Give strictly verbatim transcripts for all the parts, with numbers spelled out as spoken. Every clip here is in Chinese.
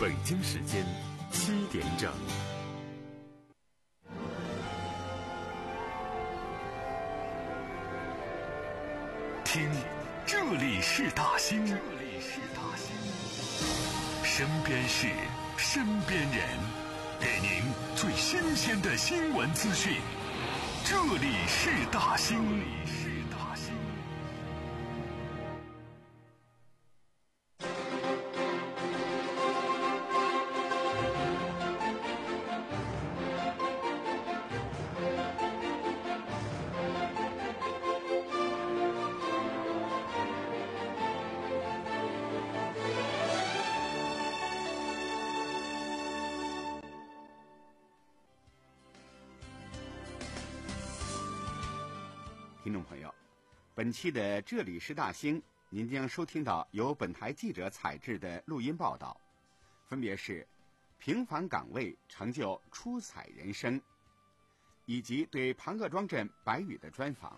北京时间七点整。听，这里是大兴，这里是大兴，身边事，身边人，给您最新鲜的新闻资讯。这里是大兴，这里是大兴。 听众朋友，本期的这里是大兴，您将收听到由本台记者采制的录音报道，分别是平凡岗位成就出彩人生，以及对庞各庄镇白宇的专访。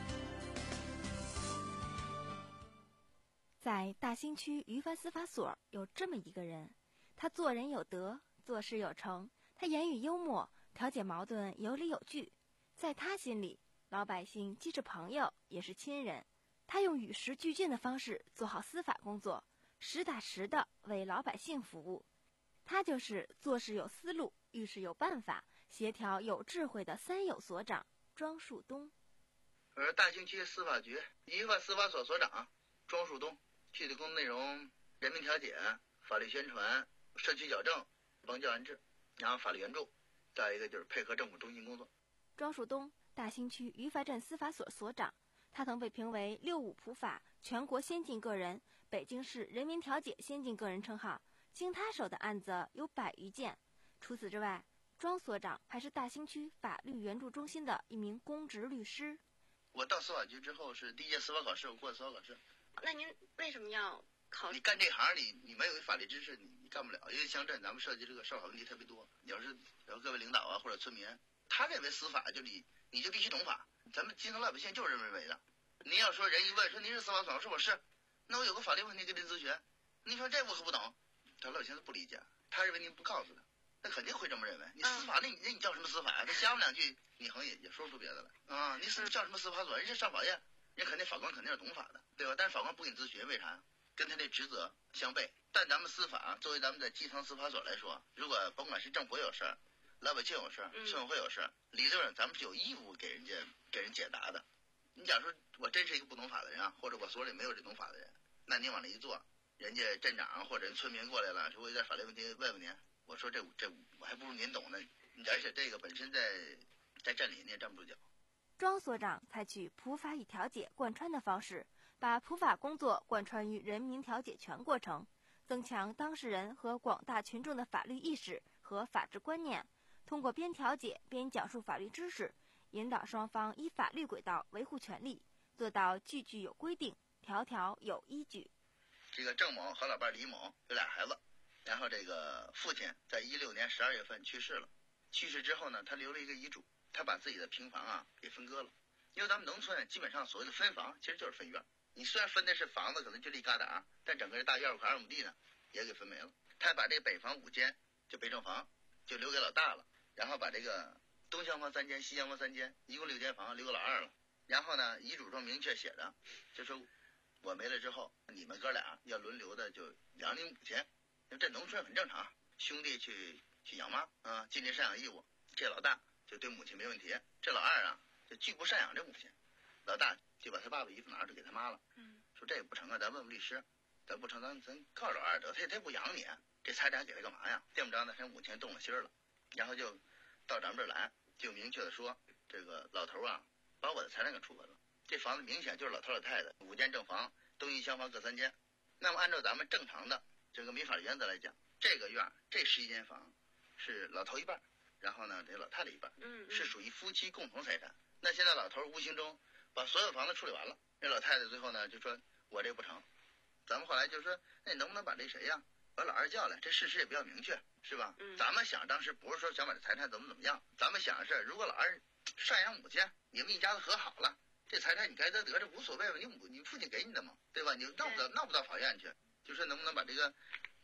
在大兴区于藩司法所有这么一个人，他做人有德，做事有成，他言语幽默，调解矛盾有理有据，在他心里，老百姓既是朋友也是亲人，他用与时俱进的方式做好司法工作，实打实的为老百姓服务。他就是做事有思路，遇事有办法，协调有智慧的三有所长庄树东。 我是大兴区司法局于藩司法所所长庄树东，具体工作内容：人民调解、法律宣传、社区矫正、帮教安置，然后法律援助，再一个就是配合政府中心工作。 庄树东，大兴区于藩镇司法所所长，他曾被评为六五普法全国先进个人、北京市人民调解先进个人称号，经他手的案子有百余件。除此之外，庄所长还是大兴区法律援助中心的一名公职律师。 我到司法局之后是第一届司法考试，我过的司法考试。 那您为什么要考？ 你干这行，你你没有法律知识，你你干不了。因为乡镇咱们涉及这个少法问题特别多，有时有各位领导啊或者村民，他认为司法就你你就必须懂法，咱们基层老百姓就是这么认为的。您要说人一问说您是司法所，说我是，那我有个法律问题跟您咨询，您说这我可不懂，他老百姓都不理解，他认为您不告诉他，那肯定会这么认为。你司法那你那你叫什么司法呀？他瞎问两句，你好像也也说不出别的来啊。你是叫什么司法所？人是上法院，人肯定法官肯定是懂法的，对吧？但是法官不给你咨询，为啥？跟他这职责相悖。但咱们司法作为咱们的基层司法所来说，如果甭管是政府有事儿，老百姓有事儿，村委会有事儿，理论上咱们是有义务给人家给人解答的。你假如说我真是一个不懂法的人啊，或者我所里没有这懂法的人，那你往那一坐，人家镇长或者村民过来了，说我有点法律问题问问您，我说这这我还不如您懂呢。而且这个本身在在镇里你也站不住脚。 庄所长采取普法与调解贯穿的方式，把普法工作贯穿于人民调解全过程，增强当事人和广大群众的法律意识和法治观念，通过边调解边讲述法律知识，引导双方依法律轨道维护权利，做到句句有规定，条条有依据。 这个郑某和老伴李某有俩孩子，然后这个父亲在一六年十二月份去世了。去世之后呢，他留了一个遗嘱，他把自己的平房啊给分割了。因为咱们农村基本上所谓的分房其实就是分院，你虽然分的是房子可能就一疙瘩，但整个大院快二亩地呢也给分没了。他把这北房五间就北正房就留给老大了，然后把这个东厢房三间西厢房三间一共六间房留给老二了。然后呢遗嘱中明确写着，就说我没了之后你们哥俩要轮流的就养你母亲，因为这农村很正常，兄弟去去养妈啊，尽这赡养义务。这老大就对母亲没问题，这老二啊就拒不赡养这母亲，老大就把他爸爸衣服拿着给他妈了，嗯，说这也不成啊，咱问问律师，咱不成咱咱告老二得，他他不养你，这财产给他干嘛呀？这么着呢，他母亲动了心了，然后就到咱们这儿来，就明确的说，这个老头啊把我的财产给处分了，这房子明显就是老头老太太五间正房，东西厢房各三间。那么按照咱们正常的这个民法原则来讲，这个院这十一间房是老头一半，然后呢这老太太一半，嗯，是属于夫妻共同财产。那现在老头无形中把所有房子处理完了，那老太太最后呢就说我这不成，咱们后来就说那你能不能把这谁呀把老二叫来，这事实也比较明确，是吧？嗯，咱们想当时不是说想把这财产怎么怎么样，咱们想的是如果老二赡养母亲，你们一家子和好了，这财产你该得得，这无所谓吧，你母你父亲给你的嘛，对吧？你闹不到闹不到法院去，就说能不能把这个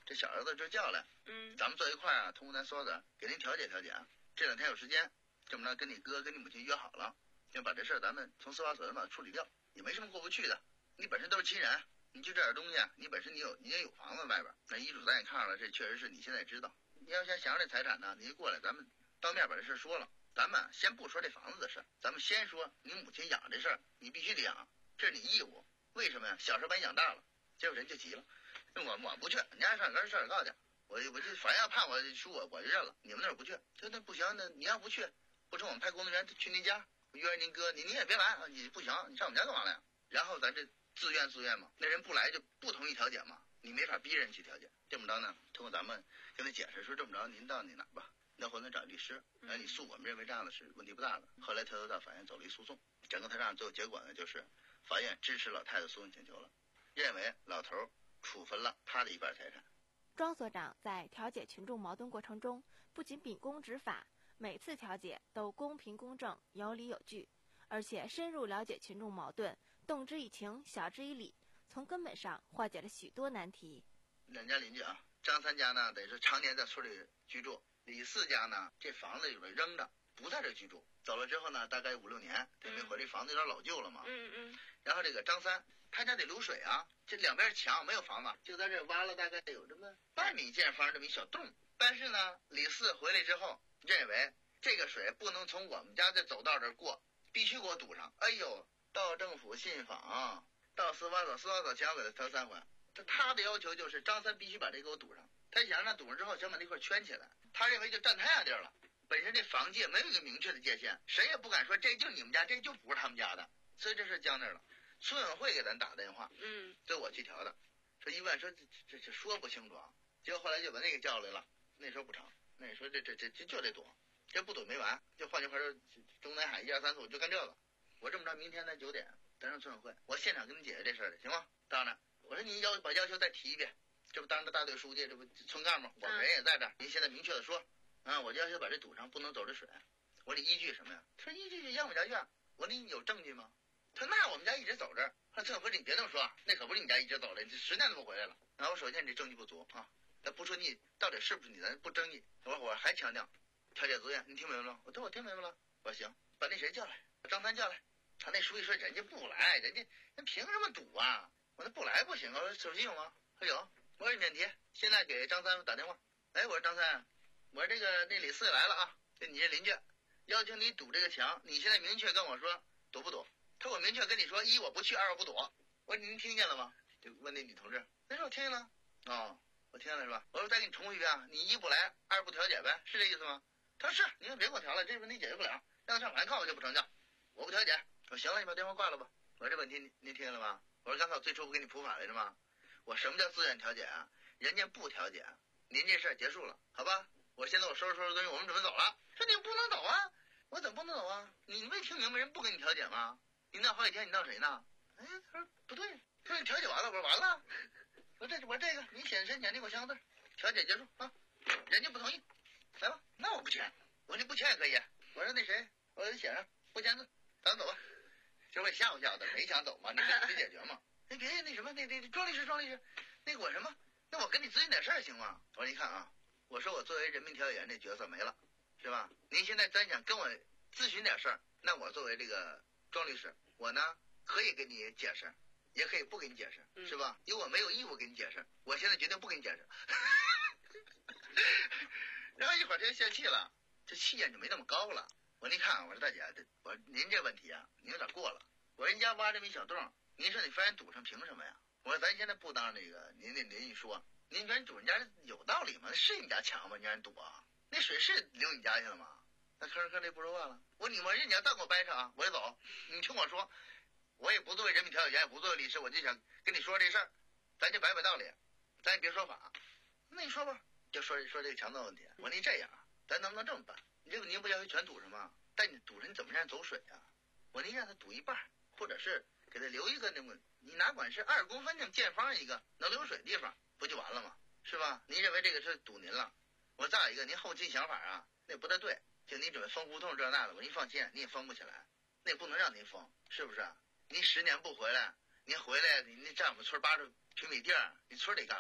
这小儿子就叫来， 嗯， 咱们坐一块儿啊，通过咱说的给您调解调解啊。这两天有时间，这么着跟你哥跟你母亲约好了，要把这事儿咱们从司法所把它处理掉，也没什么过不去的。你本身都是亲人，你就这点东西，你本身你有你也有房子外边，那遗嘱咱也看了，这确实是你现在也知道。你要想想要这财产呢，你就过来，咱们当面把这事说了。咱们先不说这房子的事，咱们先说你母亲养这事儿，你必须得养，这是你义务。为什么呀？小时候把你养大了，结果人就急了，我我不去，你家上跟上告去，我我就反正要判我输我我就认了，你们那儿不去，这那不行，那你要不去，不成我们派工作人员去您家约着您哥，你你也别来啊，你不行，你上我们家干嘛来呀？然后咱这自愿自愿嘛，那人不来就不同意调解嘛，你没法逼人去调解。这么着呢，通过咱们跟他解释说，这么着您到你哪儿吧，那回头找律师，哎，你诉我们认为这样的是问题不大的。后来他又到法院走了一诉讼，整个他让最后结果呢，就是法院支持老太太诉讼请求了，认为老头处分了他的一半财产。 庄所长在调解群众矛盾过程中，不仅秉公执法，每次调解都公平公正、有理有据，而且深入了解群众矛盾，动之以情，晓之以理，从根本上化解了许多难题。 两家邻居啊，张三家呢，得是常年在村里居住，李四家呢，这房子里边扔着，不在这居住。走了之后呢，大概五六年，他没回，这房子有点老旧了嘛。 嗯嗯。 然后这个张三，他家得流水啊，这两边墙没有房子，就在这挖了大概有这么半米见方这么一小洞。但是呢，李四回来之后，认为这个水不能从我们家这走道这过，必须给我堵上。哎呦，到政府信访，到司法所，司法所前我给他调三回。他的要求就是张三必须把这给我堵上，他想让堵上之后想把那块圈起来，他认为就占他家地儿了。本身这房界没有一个明确的界限，谁也不敢说这就你们家，这就不是他们家的，所以这事僵那儿了。村委会给咱打电话， 嗯， 这我去调的，说一问说这这这说不清楚啊，结果后来就把那个叫来了，那时候不成，那说这这这这就得躲，这不躲没完，就换句话说，中南海一二三四五就干这个。我这么着，明天咱九点咱上村委会，我现场跟你解决这事儿的，行吗？当然，我说您要把要求再提一遍，这不当着大队书记，这不村干部，我们人也在这儿，您现在明确的说，啊，我就要求把这堵上，不能走这水。我说你依据什么呀？他说依据要我家院。我说你有证据吗？他说那我们家一直走这儿。他说村委会你别这么说，那可不是你家一直走了，这十年都不回来了。然后我首先你这证据不足啊，咱不说你到底是不是你，咱不争议。我我还强调调解自愿，你听明白了？我说我听明白了。我说行，把那谁叫来，把张三叫来。他那书记说人家不来，人家人凭什么堵啊？我说不来不行啊。我说手机有吗？他有。我说免提，现在给张三打电话。哎，我说张三，我说这个那李四来了啊，就你这邻居，要求你堵这个墙，你现在明确跟我说堵不堵？他说我明确跟你说，一我不去，二我不堵。我说您听见了吗？就问那女同志，那说我听见了。哦，我听见了是吧？我说再给你重复一遍啊，你一不来，二不调解呗，是这意思吗？他说是，你们别给我调了，这问题解决不了，让他上法院告我就不成交，我不调解。我说行了，你把电话挂了吧。我说这问题您您听见了吧？我说刚才我最初不给你普法来着吗？我什么叫自愿调解啊？人家不调解，您这事儿结束了，好吧？我现在我收拾收拾东西，我们准备走了。说你不能走啊！我怎么不能走啊？你没听明白人不跟你调解吗？你闹好几天，你闹谁呢？哎，他说不对，他说你调解完了，我说完了。我这我这个你写申请，你给我签个字，调解结束啊。人家不同意，来吧，那我不签。我说你不签也可以。我说那谁，我说写上不签字，咱走吧。这我吓唬吓唬的，没想走嘛，你得解决嘛。那别那什么，那那庄律师庄律师，那个我什么？那我跟你咨询点事儿行吗？我说你看啊，我说我作为人民调解员这角色没了，是吧？您现在真想跟我咨询点事儿，那我作为这个庄律师，我呢可以给你解释，也可以不给你解释，是吧？因为我没有义务给你解释，我现在决定不给你解释。然后一会儿他就泄气了，这气焰就没那么高了。我说你看，我说大姐，我说您这问题啊，您有点过了。我说人家挖这么一小洞，您说你非然堵上，凭什么呀？我说咱现在不当那个您那邻居说，您说人堵人家有道理吗？是你家墙吗？你让人堵啊？那水是流你家去了吗？那吭吭这不说话了。我说你我说你要再给我掰扯啊，我就走。你听我说，我也不作为人民调解员，也不作为律师，我就想跟你说这事儿，咱就摆摆道理，咱也别说法。那你说吧，就说说这个墙的问题。我说你这样，咱能不能这么办？你这个您不要求全堵上吗？但你堵上你怎么让人走水啊？我说您让他堵一半，或者是给他留一个那么，你哪管是二公分那么见方一个能流水的地方，不就完了吗？是吧？您认为这个是堵您了？我说再一个，您后期想法啊，那不太对。就你准备封胡同这那的，我说您放心，你也封不起来，那也不能让您封，是不是？您十年不回来，您回来，您占我们村八十平米地儿，你村得干嘛？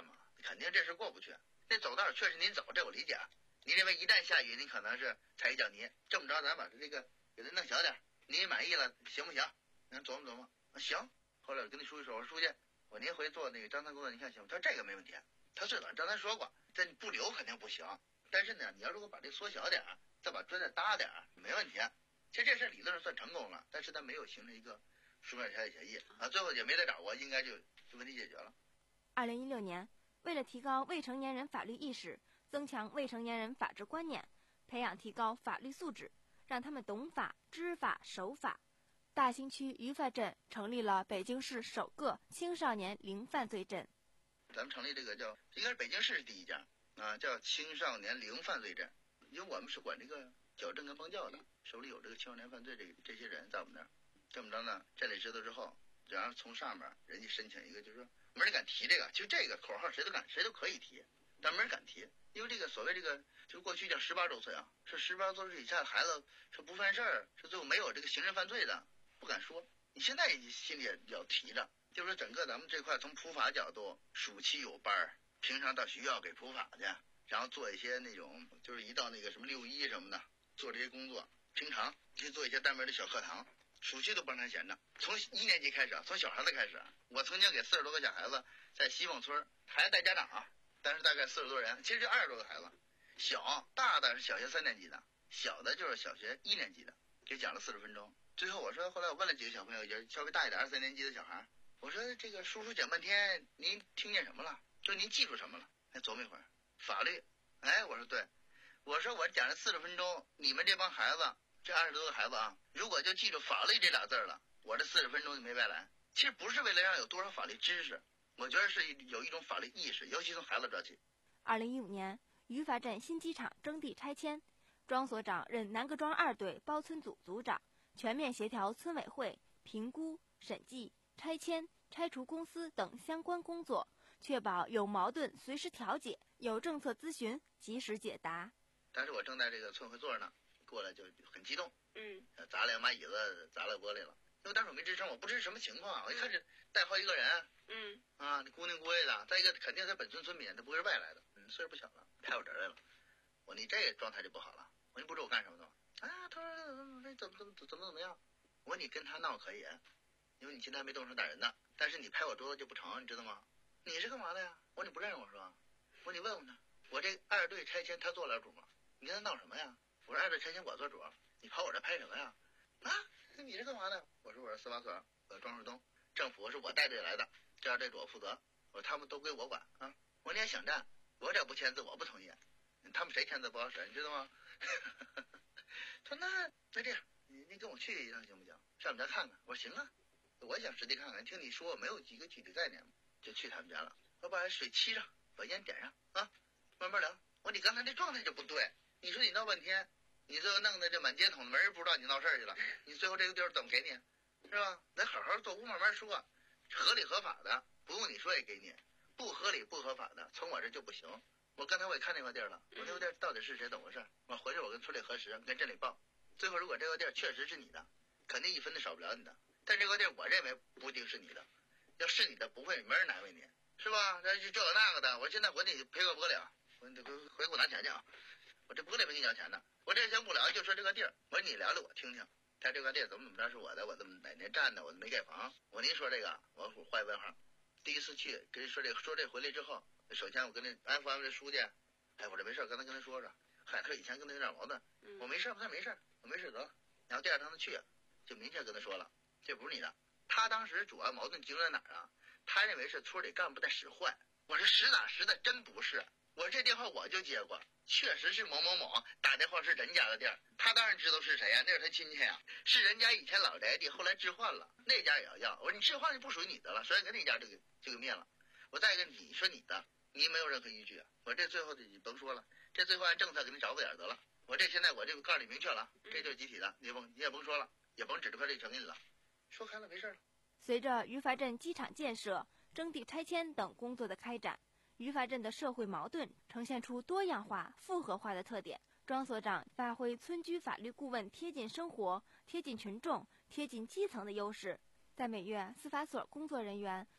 肯定这事过不去。那走道确实您走，这我理解。你认为一旦下雨，你可能是踩一脚泥，这么着咱把这个给它弄小点，您满意了行不行？咱琢磨琢磨，啊行。后来我跟那书记说，我说书记，我您回做那个张三工作，您看行吗？他说这个没问题。他最早张三说过，这不留肯定不行，但是呢，你要如果把这缩小点，再把砖再搭点，没问题。其实这事理论上算成功了，但是他没有形成一个书面调解协议啊，最后也没得找我，应该就就问题解决了。 二零一六年，为了提高未成年人法律意识，增强未成年人法治观念，培养提高法律素质，让他们懂法、知法、守法，大兴区于发镇成立了北京市首个青少年零犯罪镇。 咱们成立这个叫，应该是北京市第一家啊，叫青少年零犯罪镇，因为我们是管这个矫正跟帮教的，手里有这个青少年犯罪这这些人在我们那儿。这么着呢，这里知道之后，然后从上面人家申请一个，就是说没人敢提这个，就这个口号谁都敢，谁都可以提，但没人敢提，因为这个所谓这个，就过去叫十八周岁啊，是十八周岁以下的孩子是不犯事儿，是最后没有这个刑事犯罪的，不敢说。你现在心里也要提着，就是说整个咱们这块从普法角度，暑期有班儿，平常到学校给普法去，然后做一些那种，就是一到那个什么六一什么的，做这些工作，平常去做一些单门的小课堂。暑期都不让他闲着，从一年级开始，从小孩子开始。我曾经给四十多个小孩子在西凤村，孩子带家长啊，但是大概四十多人，其实就二十多个孩子，小大的是小学三年级的，小的就是小学一年级的，给讲了四十分钟。最后我说，后来我问了几个小朋友，也稍微大一点，二三年级的小孩，我说这个叔叔讲半天，您听见什么了？就您记住什么了？哎，琢磨一会儿，法律。哎，我说对，我说我讲了四十分钟，你们这帮孩子。这二十多个孩子啊，如果就记住法律这俩字了，我这四十分钟就没白来。其实不是为了让有多少法律知识，我觉得是有一种法律意识，尤其从孩子做起。 二零一五年，于发镇新机场征地拆迁，庄所长任南各庄二队包村组组长，全面协调村委会评估、审计、拆迁、拆除公司等相关工作，确保有矛盾随时调解，有政策咨询及时解答。 当时我正在这个村会座呢。过来就很激动， 嗯， 砸两把椅子，砸了玻璃了。因为当时我没吱声，我不知什么情况。我一看这带好几个人， 嗯， 啊，孤零孤位的。再一个，肯定是本村村民，他不会是外来的。嗯，岁数不小了，拍我这儿来了。我说你这状态就不好了。我说你不知道我干什么的吗？啊，他说那怎么怎么怎么怎么样？我说你跟他闹可以，因为你现在还没动手打人呢。但是你拍我桌子就不成，你知道吗？你是干嘛的呀？我说你不认识我是吧？我说你问问他，我这二队拆迁他做了主吗？你跟他闹什么呀？我说二队拆迁我做主，你跑我这拍什么呀？啊，那你是干嘛的？我说我是司法所，我是庄树东，政府是我带队来的，这二队主我负责，我说他们都归我管啊。我说你也想战，我这不签字我不同意，他们谁签字不好使，你知道吗？他说那那这样，你你跟我去一趟行不行？上我们家看看。我说行啊，我想实地看看，听你说没有几个具体概念，就去他们家了。我把水沏上，把烟点上啊，慢慢聊。我说你刚才这状态就不对。你说你闹半天，你最后弄得这满街捅，没人不知道你闹事儿去了。你最后这个地儿怎么给你，是吧？咱好好做屋慢慢说，合理合法的不用你说也给你，不合理不合法的从我这就不行。我刚才我也看那块地儿了，我那块地儿到底是谁怎么回事？我回去我跟村里核实，跟镇里报。最后如果这块地儿确实是你的，肯定一分都少不了你的。但这块地儿我认为不一定是你的，要是你的不会没人难为你，是吧？这这个那个的，我现在我得赔个玻璃啊，我得回回给我拿钱去啊。我这玻璃没给你要钱呢，我这先不聊，就说这个地儿。我说你聊聊我听听，他这个地儿怎么怎么着是我的，我怎么哪年占的，我没盖房。我您说这个，我画一问号。第一次去跟人说这个，说这回来之后，首先我跟那安抚安抚这书记，哎，我这没事，刚才跟他说说，嗨，他以前跟他有点矛盾，我没事，他没事，我没事得了。然后第二趟他去，就明确跟他说了，这不是你的。他当时主要矛盾集中在哪儿啊？他认为是村里干部在使坏。我说实打实的，真不是。我说这电话我就接过，确实是某某某打电话是人家的地儿，他当然知道是谁呀、啊，那是他亲戚呀、啊，是人家以前老宅地，后来置换了，那家也要要。我说你置换就不属于你的了，所以跟那家就给就给灭了。我再一个你说你的，你没有任何依据啊。我这最后的你甭说了，这最后按政策给你找个点得了。我这现在我就告诉你明确了，这就是集体的，你甭你也甭说了，也甭指着块地承认了，说开了没事了。 随着于发镇机场建设、征地拆迁等工作的开展，于发镇的社会矛盾呈现出多样化、复合化的特点。庄所长发挥村居法律顾问贴近生活、贴近群众、贴近基层的优势，在每月司法所工作人员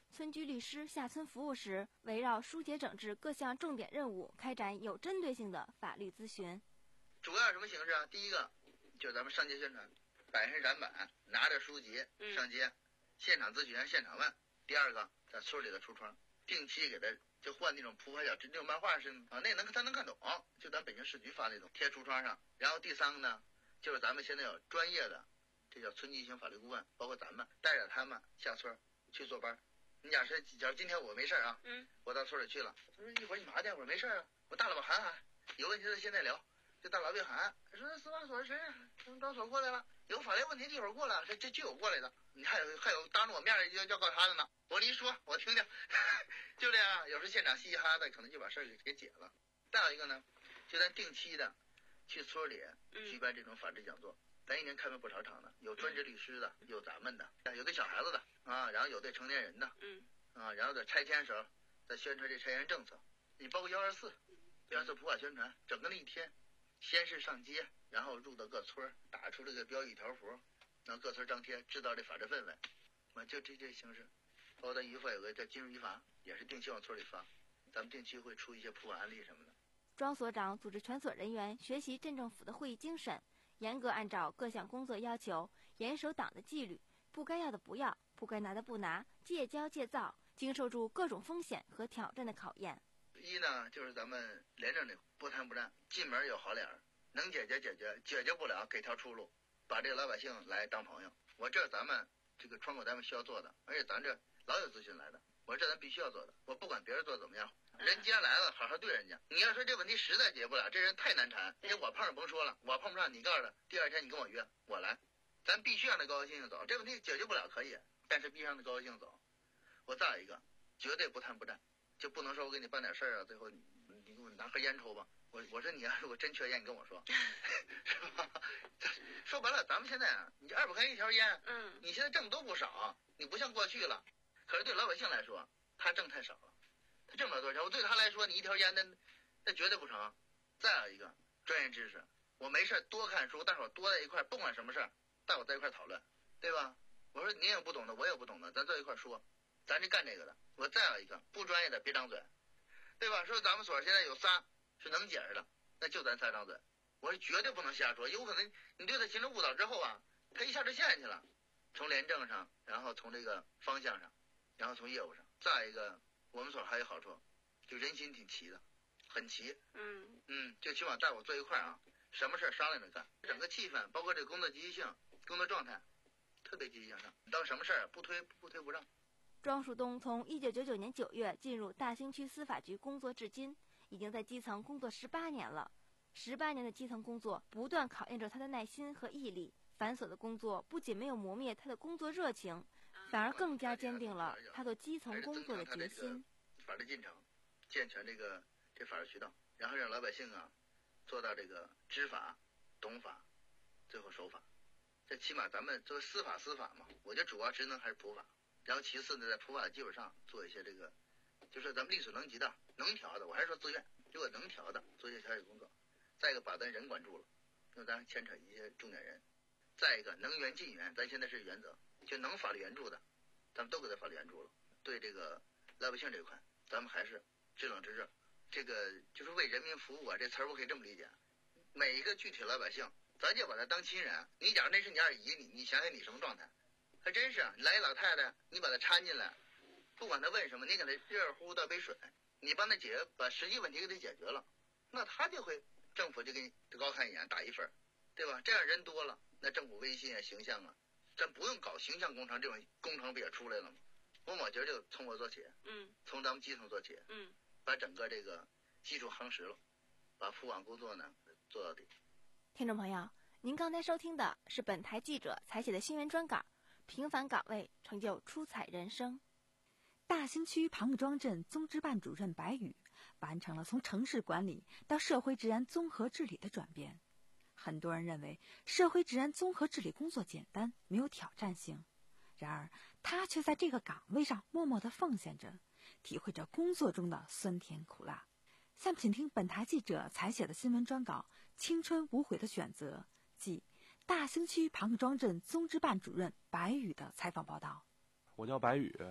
村居律师下村服务时，围绕疏解整治各项重点任务，开展有针对性的法律咨询。 主要什么形式啊？第一个就是咱们上街宣传，摆上展板，拿着书籍上街，嗯、现场咨询，现场问。第二个，在村里的橱窗，定期给他就换那种扑克小那种漫画似的啊，那能他能看懂，就咱北京市局发那种贴橱窗上。然后第三个呢，就是咱们现在有专业的，这叫村级型法律顾问，包括咱们带着他们下村去做班。你假设假如今天我没事啊，嗯，我到村里去了，他说一会儿你麻去，我说没事啊，我大老板喊喊，有问题的现在聊。就大老板喊，说司法所谁呀？从招所过来了，有法律问题一会儿过来，这这就有过来的。你还有还有当着我面要要告他的呢，我一说我听听，就这样。有时现场嘻嘻哈哈的，可能就把事儿给给解了。再有一个呢，就咱定期的去村里举办这种法制讲座，咱一年开办不少场的，有专职律师的，有咱们的，有对小孩子的啊，然后有对成年人的，嗯啊，然后在拆迁时候在宣传这拆迁政策，你包括幺二四，幺二四普法宣传，整个那一天。先是上街，然后入到各村，打出这个标语条幅，然后各村张贴，制造这法治氛围。啊，就这这形式。包括咱渔法有个叫金融渔法，也是定期往村里发。咱们定期会出一些普法案例什么的。 庄所长组织全所人员学习镇政府的会议精神，严格按照各项工作要求，严守党的纪律，不该要的不要，不该拿的不拿，戒骄戒躁，经受住各种风险和挑战的考验。 一呢，就是咱们廉政的不贪不占，进门有好脸儿，能解决解决，解决不了给条出路，把这个老百姓来当朋友。我这是咱们这个窗口单位需要做的，而且咱这老有咨询来的，我这咱必须要做的。我不管别人做怎么样，人既然来了，好好对人家。你要说这问题实在解决不了，这人太难缠，因为我碰上甭说了，我碰不上，你告诉他，第二天你跟我约，我来，咱必须让他高高兴兴走。这问题解决不了可以，但是必须让他高高兴兴走。我再一个，绝对不贪不占。就不能说我给你办点事儿啊，最后你你给我拿盒烟抽吧。我我说你要如果真缺烟，你跟我说，是吧？说白了，咱们现在啊，你二百块钱一条烟，嗯，你现在挣都不少，你不像过去了。可是对老百姓来说，他挣太少了，他挣不了多少钱。我对他来说，你一条烟那那绝对不成。再有一个专业知识，我没事多看书，大伙多在一块，不管什么事儿，带我在一块讨论，对吧？我说你也有不懂的，我也有不懂的，咱坐一块说。咱这干这个的，我再有一个不专业的别张嘴，对吧？说咱们所现在有仨是能解释的，那就咱仨张嘴。我是绝对不能瞎说，有可能你对他形成误导之后啊，他一下就陷进去了。从廉政上，然后从这个方向上，然后从业务上，再一个我们所还有好处，就人心挺齐的，很齐。嗯嗯，就起码带我坐一块啊，什么事商量着干，整个气氛，包括这个工作积极性、工作状态，特别积极向上。当什么事儿不推不推不让。 庄树东从一九九九年九月进入大兴区司法局工作至今，已经在基层工作十八年了。十八年的基层工作不断考验着他的耐心和毅力，繁琐的工作不仅没有磨灭他的工作热情，反而更加坚定了他做基层工作的决心。 法律进程，健全这个这法律渠道，然后让老百姓啊做到这个知法、懂法，最后守法。这起码咱们作为司法司法嘛，我觉得主要职能还是普法。然后其次呢，在普法的基础上做一些这个，就是咱们力所能及的、能调的，我还是说自愿，如果能调的，做一些调解工作。再一个，把咱人管住了，因为咱牵扯一些重点人。再一个，能援尽援，咱现在是原则，就能法律援助的，咱们都给他法律援助了。对这个老百姓这块，咱们还是知冷知热。这个就是为人民服务啊，这词儿我可以这么理解。每一个具体老百姓，咱就把他当亲人。你假如那是你二姨，你你想想你什么状态？还真是，来一老太太，你把她搀进来，不管她问什么，你给她热乎倒杯水，你帮她解决，把实际问题给她解决了，那她就会政府就给你高看一眼，打一分，对吧？这样人多了，那政府威信啊、形象啊，咱不用搞形象工程，这种工程不也出来了吗？我我觉得就从我做起，嗯，从咱们基层做起，嗯，把整个这个基础夯实了，把普网工作呢做到底。 听众朋友，您刚才收听的是本台记者采写的新闻专稿。平凡岗位，成就出彩人生。 大兴区庞各庄镇综支办主任白宇完成了从城市管理到社会治安综合治理的转变。很多人认为社会治安综合治理工作简单，没有挑战性，然而他却在这个岗位上默默地奉献着，体会着工作中的酸甜苦辣。下面请听本台记者采写的新闻专稿《青春无悔的选择》，即大兴区庞各庄镇综支办主任白宇的采访报道。 我叫白宇，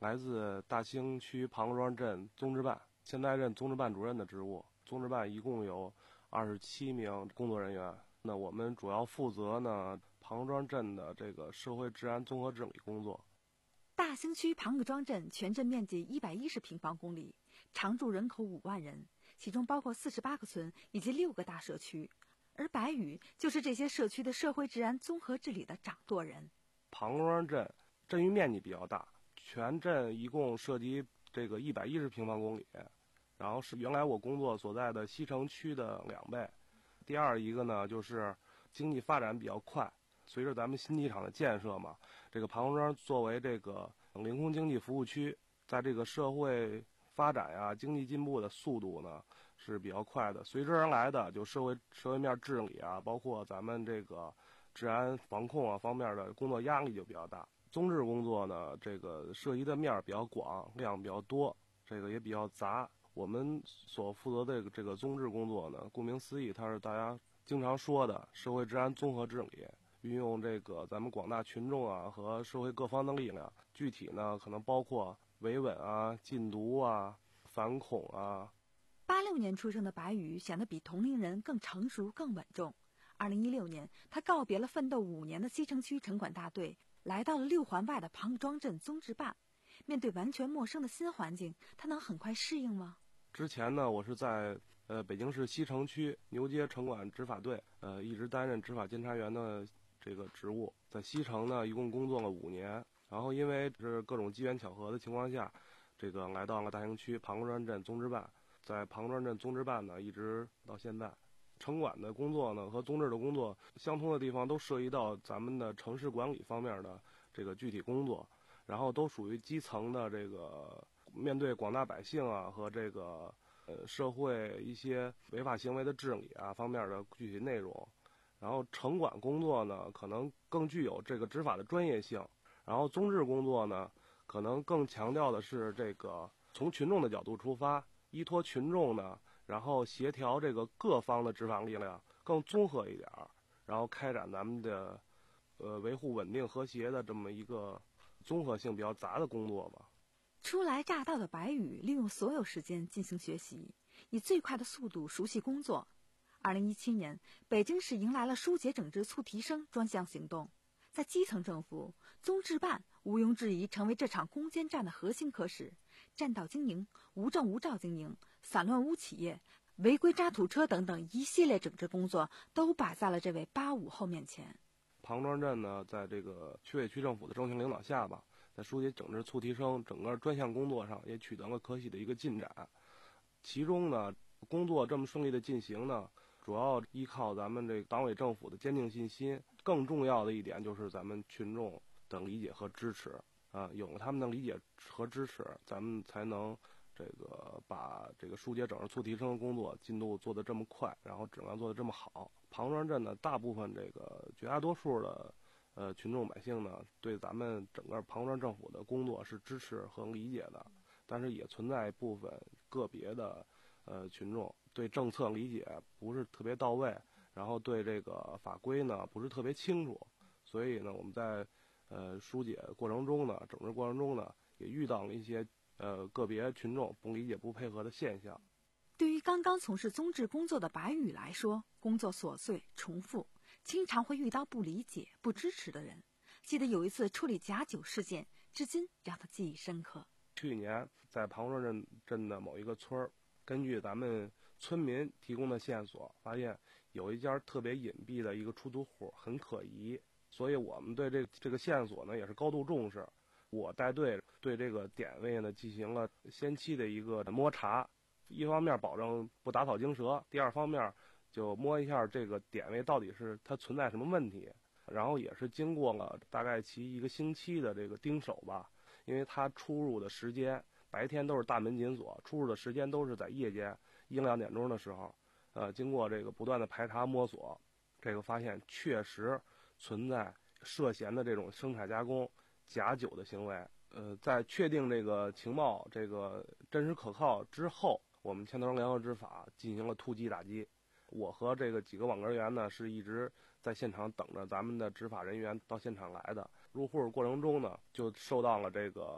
来自大兴区庞各庄镇综治办，现在任综治办主任的职务。综治办一共有二十七名工作人员。那我们主要负责呢庞各庄镇的这个社会治安综合治理工作。 大兴区庞各庄镇全镇面积一百一十平方公里，常住人口五万人，其中包括四十八个村以及六个大社区。而白宇就是这些社区的社会治安综合治理的掌舵人。 庞各庄镇镇域面积比较大，全镇一共涉及这个一百一十平方公里，然后是原来我工作所在的西城区的两倍。第二一个呢，就是经济发展比较快，随着咱们新机场的建设嘛，这个庞各庄作为这个领空经济服务区，在这个社会发展呀、经济进步的速度呢是比较快的，随之而来的就社会社会面治理啊，包括咱们这个治安防控啊方面的工作压力就比较大。综治工作呢，这个涉及的面比较广，量比较多，这个也比较杂。我们所负责的这个这个综治工作呢，顾名思义，它是大家经常说的社会治安综合治理，运用这个咱们广大群众啊和社会各方的力量，具体呢可能包括维稳啊、禁毒啊、反恐啊。 八六年出生的白宇显得比同龄人更成熟、更稳重。二零一六年，他告别了奋斗五年的西城区城管大队，来到了六环外的庞各庄镇综治办。面对完全陌生的新环境，他能很快适应吗？ 之前呢，我是在呃北京市西城区牛街城管执法队，呃一直担任执法监察员的这个职务。在西城呢，一共工作了五年，然后因为是各种机缘巧合的情况下，这个来到了大兴区庞各庄镇综治办。在庞各庄镇综治办呢，一直到现在。城管的工作呢和综治的工作相通的地方，都涉及到咱们的城市管理方面的这个具体工作，然后都属于基层的这个面对广大百姓啊和这个呃社会一些违法行为的治理啊方面的具体内容。然后城管工作呢可能更具有这个执法的专业性，然后综治工作呢可能更强调的是这个从群众的角度出发，依托群众呢，然后协调这个各方的执法力量，更综合一点儿，然后开展咱们的呃维护稳定和谐的这么一个综合性比较杂的工作吧。 初来乍到的白宇利用所有时间进行学习，以最快的速度熟悉工作。二零一七年，北京市迎来了疏解整治促提升专项行动，在基层政府，综治办毋庸置疑成为这场攻坚战的核心科室。占道经营、无证无照经营、散乱污企业、违规渣土车等等一系列整治工作都摆在了这位八五后面前。 庞庄镇呢，在这个区委区政府的重型领导下吧，在疏解整治促提升整个专项工作上也取得了可喜的一个进展。其中呢，工作这么顺利的进行呢，主要依靠咱们这个党委政府的坚定信心，更重要的一点就是咱们群众的理解和支持啊，有了他们的理解和支持，咱们才能这个把这个疏解整治促提升的工作进度做得这么快，然后质量做得这么好。庞庄镇呢，大部分这个绝大多数的呃群众百姓呢，对咱们整个庞庄政府的工作是支持和理解的，但是也存在部分个别的呃群众对政策理解不是特别到位，然后对这个法规呢不是特别清楚，所以呢我们在呃疏解过程中呢，整治过程中呢，也遇到了一些呃个别群众不理解不配合的现象。 对于刚刚从事综治工作的白宇来说，工作琐碎重复，经常会遇到不理解不支持的人。记得有一次处理假酒事件，至今让他记忆深刻。 去年在庞庄镇镇的某一个村儿，根据咱们村民提供的线索，发现有一家特别隐蔽的一个出租户很可疑，所以我们对这这个线索呢也是高度重视。我带队对这个点位呢进行了先期的一个摸查，一方面保证不打草惊蛇，第二方面就摸一下这个点位到底是它存在什么问题。然后也是经过了大概其一个星期的这个盯守吧，因为他出入的时间白天都是大门紧锁，出入的时间都是在夜间一两点钟的时候，呃，经过这个不断的排查摸索，这个发现确实存在涉嫌的这种生产加工假酒的行为。呃，在确定这个情报这个真实可靠之后，我们牵头联合执法进行了突击打击。我和这个几个网格员呢，是一直在现场等着咱们的执法人员到现场来的。入户过程中呢，就受到了这个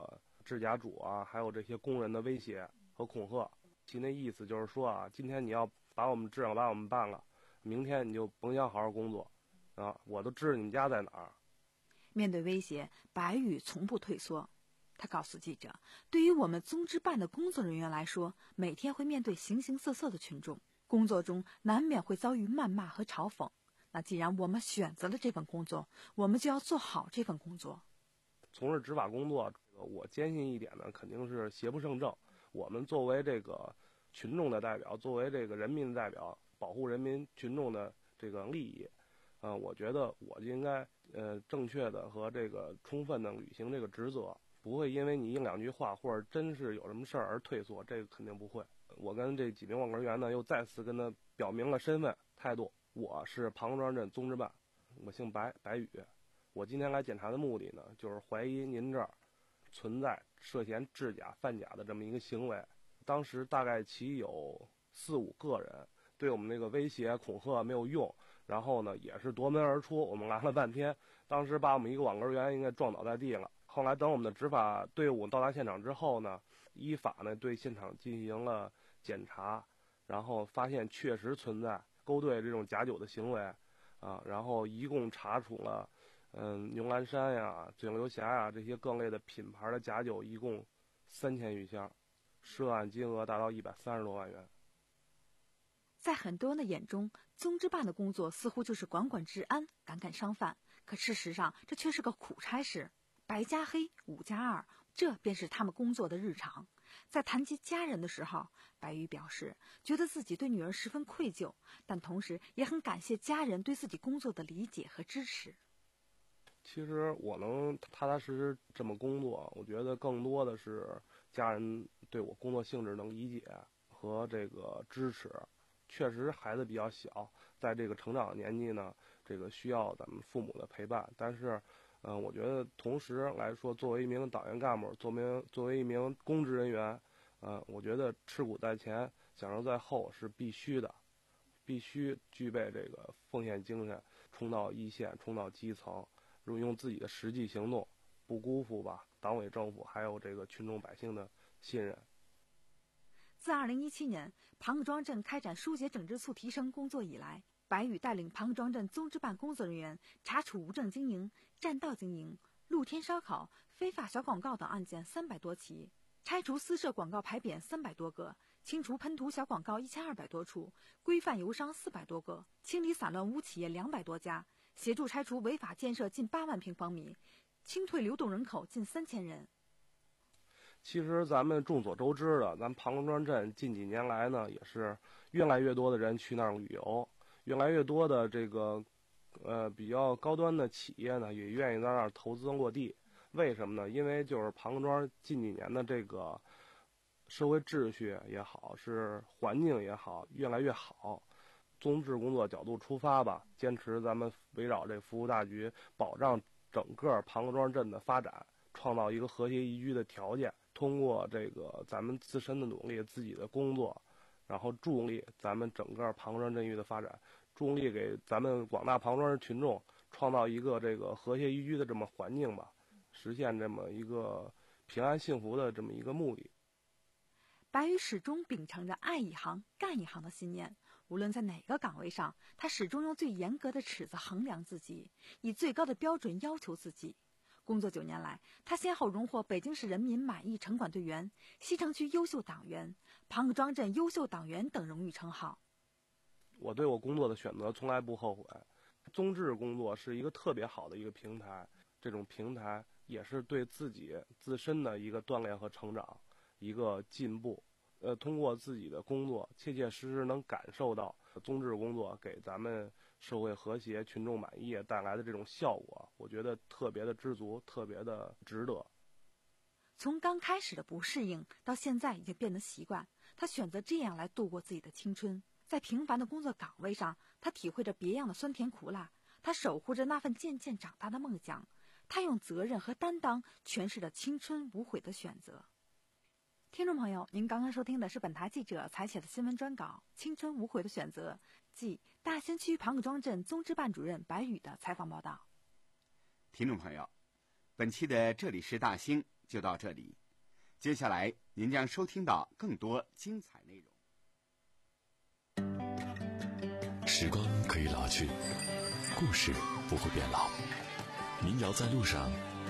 制甲主啊，还有这些工人的威胁和恐吓。其那意思就是说啊，今天你要把我们治了，把我们办了，明天你就甭想好好工作啊！我都知道你们家在哪儿。 面对威胁，白宇从不退缩。他告诉记者，对于我们综支办的工作人员来说，每天会面对形形色色的群众，工作中难免会遭遇谩骂和嘲讽。那既然我们选择了这份工作，我们就要做好这份工作。 从事执法工作，我坚信一点呢，肯定是邪不胜正。我们作为这个群众的代表，作为这个人民的代表，保护人民群众的这个利益，呃，我觉得我就应该呃正确的和这个充分的履行这个职责，不会因为你应两句话或者真是有什么事儿而退缩，这个肯定不会。我跟这几名网格员呢，又再次跟他表明了身份态度，我是庞各庄镇综支办，我姓白，白宇。我今天来检查的目的呢，就是怀疑您这儿存在涉嫌制假贩假的这么一个行为。当时大概其有四五个人对我们那个威胁恐吓没有用，然后呢也是夺门而出，我们拦了半天，当时把我们一个网格员应该撞倒在地了。后来等我们的执法队伍到达现场之后呢，依法呢对现场进行了检查，然后发现确实存在勾兑这种假酒的行为啊，然后一共查处了嗯牛栏山呀、嘴流峡呀这些各类的品牌的假酒，一共三千余箱，涉案金额达到一百三十多万元。 在很多人的眼中，综支办的工作似乎就是管管治安、赶赶商贩，可事实上这却是个苦差事。白加黑，五加二，这便是他们工作的日常。在谈及家人的时候，白宇表示觉得自己对女儿十分愧疚，但同时也很感谢家人对自己工作的理解和支持。 其实我能踏踏实实这么工作，我觉得更多的是家人对我工作性质能理解和这个支持。确实孩子比较小，在这个成长年纪呢，这个需要咱们父母的陪伴。但是，嗯、呃，我觉得同时来说，作为一名党员干部，作为作为一名公职人员，呃，我觉得吃苦在前，享受在后是必须的，必须具备这个奉献精神，冲到一线，冲到基层，用自己的实际行动，不辜负吧党委政府还有这个群众百姓的信任。 自二零一七年庞各庄镇开展疏解整治促提升工作以来，白宇带领庞各庄镇综支办工作人员查处无证经营、占道经营、露天烧烤、非法小广告等案件三百多起，拆除私设广告牌匾三百多个，清除喷涂小广告一千二百多处，规范油商四百多个，清理散乱污企业两百多家，协助拆除违法建设近八万平方米，清退流动人口近三千人。 其实咱们众所周知的，咱庞各庄镇近几年来呢，也是越来越多的人去那儿旅游，越来越多的这个呃比较高端的企业呢，也愿意在那儿投资落地。为什么呢？因为就是庞各庄近几年的这个社会秩序也好，是环境也好，越来越好。综治工作角度出发吧，坚持咱们围绕这服务大局，保障整个庞各庄镇的发展，创造一个和谐宜居的条件。通过这个咱们自身的努力，自己的工作，然后助力咱们整个庞各庄镇域的发展，助力给咱们广大庞各庄群众创造一个这个和谐宜居的这么环境吧，实现这么一个平安幸福的这么一个目的。 白宇始终秉承着爱一行干一行的信念，无论在哪个岗位上，他始终用最严格的尺子衡量自己，以最高的标准要求自己。工作九年来，他先后荣获北京市人民满意城管队员、西城区优秀党员、庞各庄镇优秀党员等荣誉称号。 我对我工作的选择从来不后悔。综治工作是一个特别好的一个平台，这种平台也是对自己自身的一个锻炼和成长，一个进步。呃，通过自己的工作，切切实实能感受到综治工作给咱们社会和谐、群众满意带来的这种效果，我觉得特别的知足，特别的值得。 从刚开始的不适应，到现在已经变得习惯，他选择这样来度过自己的青春。在平凡的工作岗位上，他体会着别样的酸甜苦辣，他守护着那份渐渐长大的梦想，他用责任和担当诠释着青春无悔的选择。听众朋友，您刚刚收听的是本台记者采写的新闻专稿《青春无悔的选择》，即大兴区庞各庄镇综支办主任白宇的采访报道。 听众朋友，本期的这里是大兴就到这里， 接下来您将收听到更多精彩内容。 时光可以老去，故事不会变老。民谣在路上，